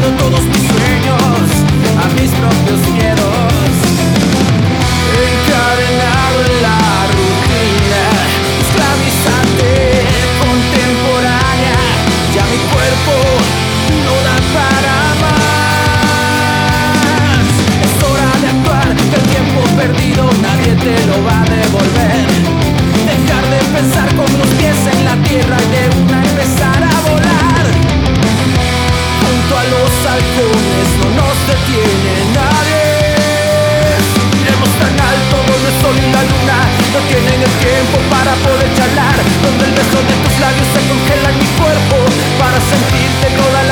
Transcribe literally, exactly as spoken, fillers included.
todos mis sueños a mis propios miedos. Encadenado en la rutina esclavizante contemporánea, ya mi cuerpo no da para más. Es hora de actuar, que el tiempo perdido nadie te lo va a devolver. Dejar de pensar con los pies en la tierra y de una empezar a volar. Junto a los halcones no nos detiene nadie. Iremos tan alto donde el sol y la luna no tienen el tiempo para poder charlar, donde el beso de tus labios se congela en mi cuerpo para sentirte toda la